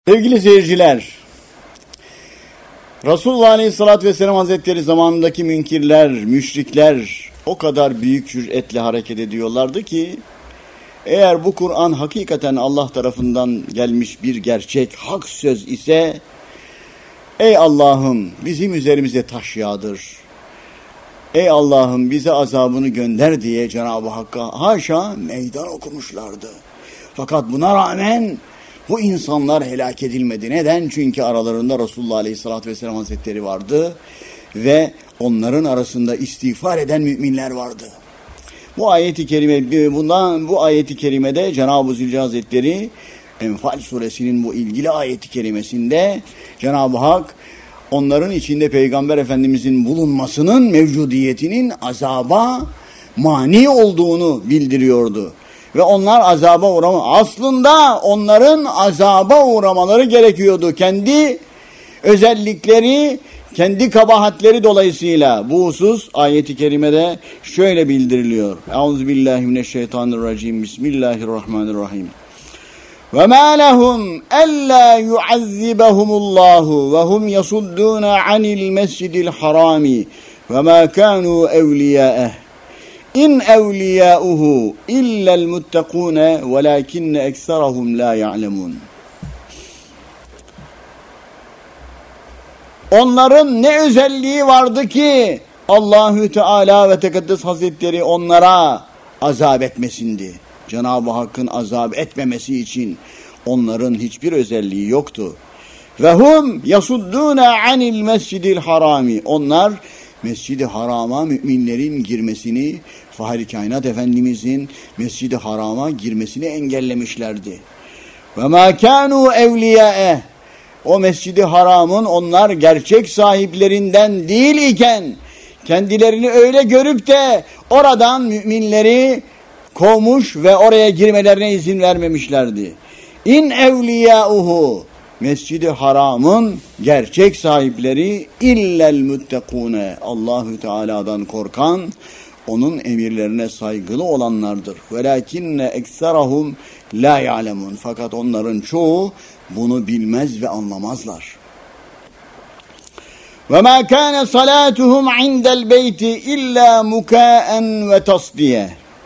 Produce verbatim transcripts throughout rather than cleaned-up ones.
Sevgili seyirciler, Resulullah Aleyhisselatü Vesselam Hazretleri zamanındaki münkirler, müşrikler o kadar büyük cüretle hareket ediyorlardı ki, eğer bu Kur'an hakikaten Allah tarafından gelmiş bir gerçek, hak söz ise, ey Allah'ım bizim üzerimize taş yağdır, ey Allah'ım bize azabını gönder diye Cenab-ı Hakk'a haşa meydan okumuşlardı. Fakat buna rağmen bu insanlar helak edilmedi. Neden? Çünkü aralarında Resulullah Aleyhisselatü Vesselam Hazretleri vardı ve onların arasında istiğfar eden müminler vardı. Bu ayeti kerime, bundan bu ayeti kerimede Cenab-ı Zülcelal Hazretleri Enfal suresinin bu ilgili ayeti kerimesinde Cenab-ı Hak onların içinde Peygamber Efendimizin bulunmasının mevcudiyetinin azaba mani olduğunu bildiriyordu. Ve onlar azaba uğrama. Aslında onların azaba uğramaları gerekiyordu. Kendi özellikleri, kendi kabahatleri dolayısıyla. Bu husus ayeti kerimede şöyle bildiriliyor. Euzubillahimineşşeytanirracim. Bismillahirrahmanirrahim. Ve ma lehum alla yuazzibahumullahu ve hum yasuddun anil mescidil harami ve ma kanu evliya'eh. İn evliyâuhu illel muttakûne velâkinne ekserahum lâ ya'lemûn. Onların ne özelliği vardı ki Allahü Teala ve Tekaddes Hazretleri onlara azap etmesindi. Cenab-ı Hakk'ın azap etmemesi için onların hiçbir özelliği yoktu. Ve hum yasuddûne anil mescidil harami. Onlar Mescid-i Haram'a müminlerin girmesini, Fahri Kainat Efendimizin Mescid-i Haram'a girmesini engellemişlerdi. Ve mâ kânû evliyâeh. O Mescid-i Haram'ın onlar gerçek sahiplerinden değil iken, kendilerini öyle görüp de oradan müminleri kovmuş ve oraya girmelerine izin vermemişlerdi. İn evliyâuhu. Mescid-i Haram'ın gerçek sahipleri illel muttekûne. Allahü Teala'dan korkan, onun emirlerine saygılı olanlardır. Velakinne ekserahum la ya'lemun. Fakat onların çoğu bunu bilmez ve anlamazlar. Ve ma kana salatuhum indel beyti illa mukaen ve tasdiye.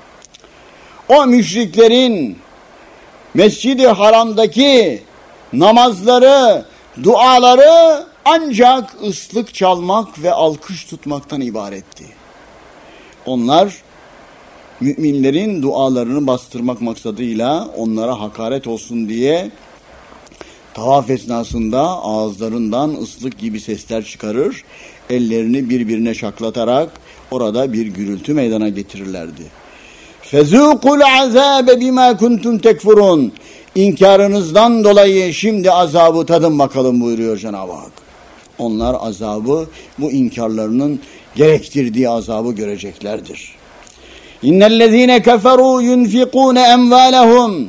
O müşriklerin Mescid-i Haram'daki namazları, duaları ancak ıslık çalmak ve alkış tutmaktan ibaretti. Onlar müminlerin dualarını bastırmak maksadıyla onlara hakaret olsun diye tavaf esnasında ağızlarından ıslık gibi sesler çıkarır, ellerini birbirine şaklatarak orada bir gürültü meydana getirirlerdi. Fezûkul azâbe bimâ kuntum tekfurun. İnkarınızdan dolayı şimdi azabı tadın bakalım buyuruyor Cenab-ı Hak. Onlar azabı, bu inkarlarının gerektirdiği azabı göreceklerdir. İnnellezîne keferû yunfikûne emvâlehum.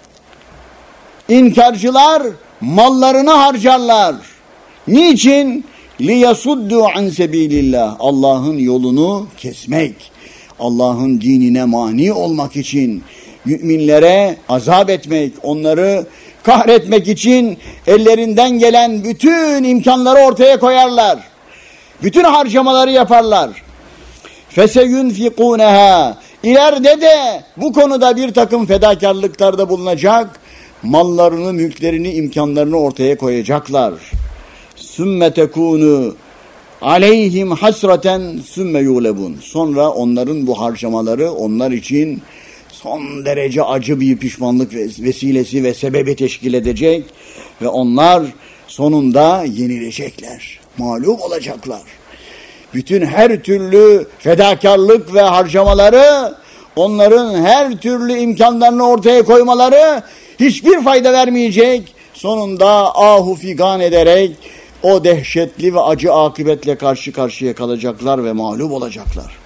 İnkarcılar mallarını harcarlar. Niçin? Liyasuddu an sebilillah. Allah'ın yolunu kesmek, Allah'ın dinine mani olmak için, müminlere azap etmek, onları kahretmek için ellerinden gelen bütün imkanları ortaya koyarlar. Bütün harcamaları yaparlar. Feseyunfikûneha. İleride de bu konuda bir takım fedakarlıklarda bulunacak, mallarını, mülklerini, imkanlarını ortaya koyacaklar. Sümme tekûnû aleyhim hasraten sümme yûlebun. Sonra onların bu harcamaları onlar için son derece acı bir pişmanlık vesilesi ve sebebi teşkil edecek ve onlar sonunda yenilecekler, mağlup olacaklar. Bütün her türlü fedakarlık ve harcamaları, onların her türlü imkanlarını ortaya koymaları hiçbir fayda vermeyecek. Sonunda ahu figan ederek o dehşetli ve acı akıbetle karşı karşıya kalacaklar ve mağlup olacaklar.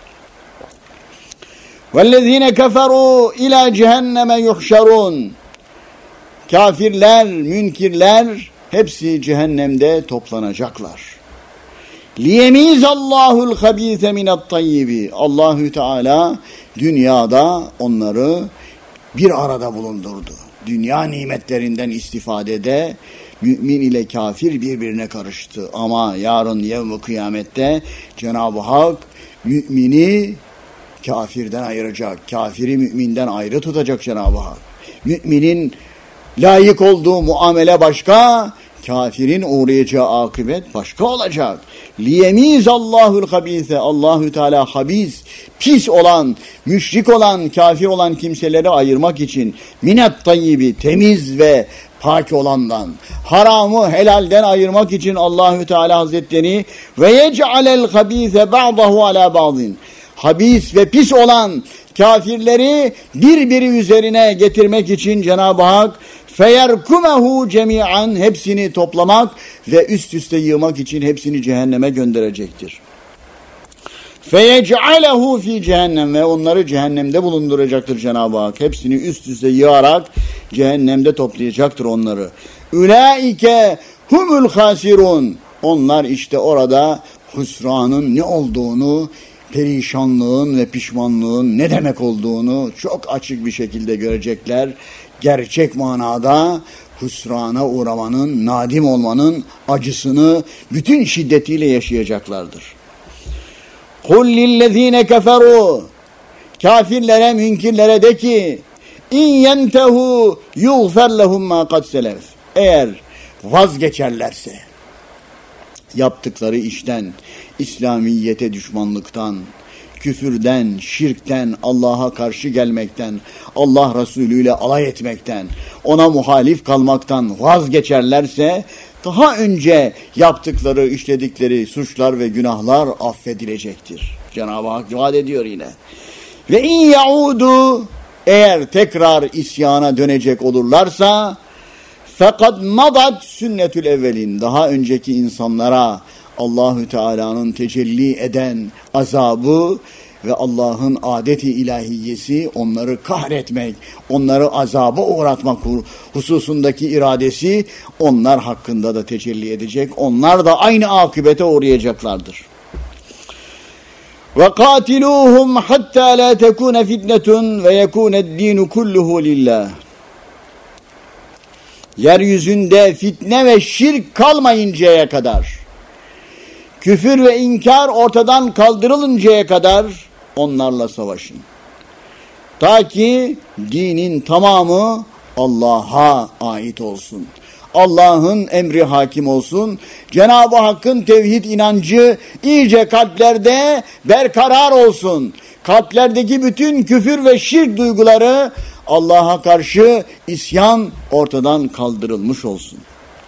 وَالَّذ۪ينَ كَفَرُوا اِلَى cehenneme yuhşarun. Kafirler, münkirler hepsi cehennemde toplanacaklar. لِيَم۪يزَ اللّٰهُ الْخَب۪يثَ مِنَ الطَّيِّبِ. Allahü Teala dünyada onları bir arada bulundurdu. Dünya nimetlerinden istifadede mümin ile kafir birbirine karıştı. Ama yarın yevm-i kıyamette Cenab-ı Hak mümini kafirden ayıracak. Kafiri müminden ayrı tutacak Cenab-ı Hak. Müminin layık olduğu muamele başka, kafirin uğrayacağı akıbet başka olacak. Liyemizallahul habise. Allahü Teala habis, pis olan, müşrik olan, kafir olan kimseleri ayırmak için minet tayyibi, temiz ve pak olandan, haramı helalden ayırmak için Allahü Teala Hazretleri ve yec'alel habise ba'dahu ala ba'din. Habis ve pis olan kafirleri birbiri üzerine getirmek için Cenab-ı Hak feyerkumehu cemi'an, hepsini toplamak ve üst üste yığmak için hepsini cehenneme gönderecektir. Feyec'alehu fi cehennem, ve onları cehennemde bulunduracaktır Cenab-ı Hak. Hepsini üst üste yığarak cehennemde toplayacaktır onları. Ulaike humul hasirun. Onlar işte orada husranın ne olduğunu, perişanlığın ve pişmanlığın ne demek olduğunu çok açık bir şekilde görecekler. Gerçek manada husrana uğramanın, nadim olmanın acısını bütün şiddetiyle yaşayacaklardır. قُلْ لِلَّذ۪ينَ كَفَرُوا, kafirlere, münkirlere de ki, اِنْ يَنْتَهُ يُغْفَرْ لَهُمْ مَا قَدْ سَلَفْ, eğer vazgeçerlerse yaptıkları işten, İslamiyete düşmanlıktan, küfürden, şirkten, Allah'a karşı gelmekten, Allah Resulü ile alay etmekten, ona muhalif kalmaktan vazgeçerlerse, daha önce yaptıkları, işledikleri suçlar ve günahlar affedilecektir. Cenab-ı Hak vaat ediyor yine. Ve in yaudu, eğer tekrar isyana dönecek olurlarsa, fakat madat sünnetül evvelin, daha önceki insanlara Allahü Teala'nın tecelli eden azabı ve Allah'ın adeti ilahiyesi, onları kahretmek, onları azaba uğratmak hususundaki iradesi onlar hakkında da tecelli edecek. Onlar da aynı akıbete uğrayacaklardır. Ve katiluhum hatta la tekune fitnetun ve yekuned-dinu kulluhu lillah. Yeryüzünde fitne ve şirk kalmayıncaya kadar, küfür ve inkar ortadan kaldırılıncaya kadar onlarla savaşın. Ta ki dinin tamamı Allah'a ait olsun. Allah'ın emri hakim olsun. Cenab-ı Hakk'ın tevhid inancı iyice kalplerde berkarar olsun. Kalplerdeki bütün küfür ve şirk duyguları, Allah'a karşı isyan ortadan kaldırılmış olsun.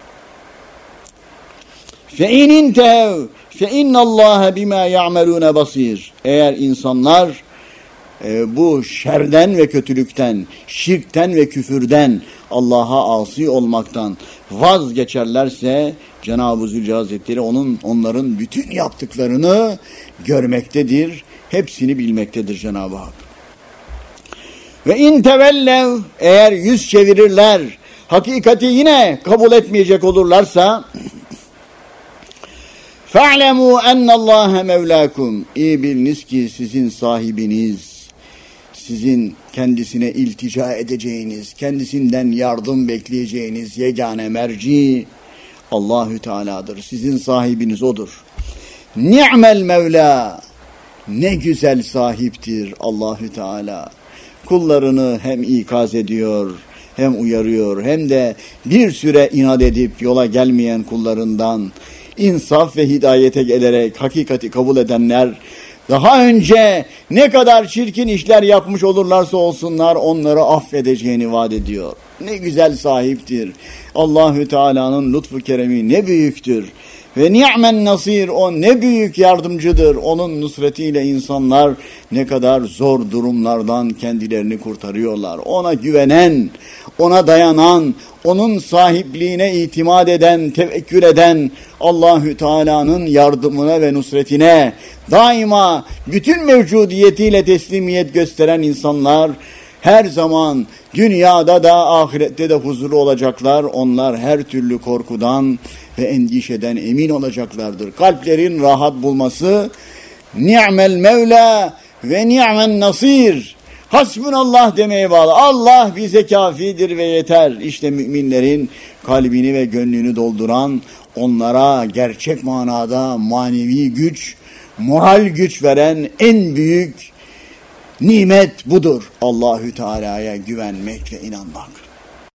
فَاِنْ اِنْتَهَوْا فَاِنَّ اللّٰهَ بِمَا يَعْمَلُونَ بَصِيرٌ. Eğer insanlar e, bu şerden ve kötülükten, şirkten ve küfürden, Allah'a asi olmaktan vazgeçerlerse, Cenab-ı Zülcelal Hazretleri onun, onların bütün yaptıklarını görmektedir, hepsini bilmektedir Cenab-ı Hak. Ve in tevellev, eğer yüz çevirirler, hakikati yine kabul etmeyecek olurlarsa, فَعْلَمُوا اَنَّ اللّٰهَ مَوْلَاكُمْ. İyi biliniz ki sizin sahibiniz, sizin kendisine iltica edeceğiniz, kendisinden yardım bekleyeceğiniz yegane merci Allahü Teala'dır. Sizin sahibiniz odur. Ni'mel Mevla. Ne güzel sahiptir Allahü Teala. Kullarını hem ikaz ediyor, hem uyarıyor, hem de bir süre inat edip yola gelmeyen kullarından insaf ve hidayete gelerek hakikati kabul edenler, daha önce ne kadar çirkin işler yapmış olurlarsa olsunlar, onları affedeceğini vaat ediyor. Ne güzel sahiptir. Allahü Teala'nın lütfu keremi ne büyüktür. Ve ni'men nasir, o ne büyük yardımcıdır. Onun nusretiyle insanlar ne kadar zor durumlardan kendilerini kurtarıyorlar. Ona güvenen, ona dayanan, onun sahipliğine itimat eden, tevekkül eden, Allahü Teala'nın yardımına ve nusretine daima bütün mevcudiyetiyle teslimiyet gösteren insanlar her zaman dünyada da ahirette de huzurlu olacaklar. Onlar her türlü korkudan ve endişeden emin olacaklardır. Kalplerin rahat bulması, ni'mel mevla ve ni'men nasir. Hasbunallah demeye bağlı. Allah bize kafidir ve yeter. İşte müminlerin kalbini ve gönlünü dolduran, onlara gerçek manada manevi güç, moral güç veren en büyük nimet budur. Allahü Teala'ya güvenmek ve inanmak.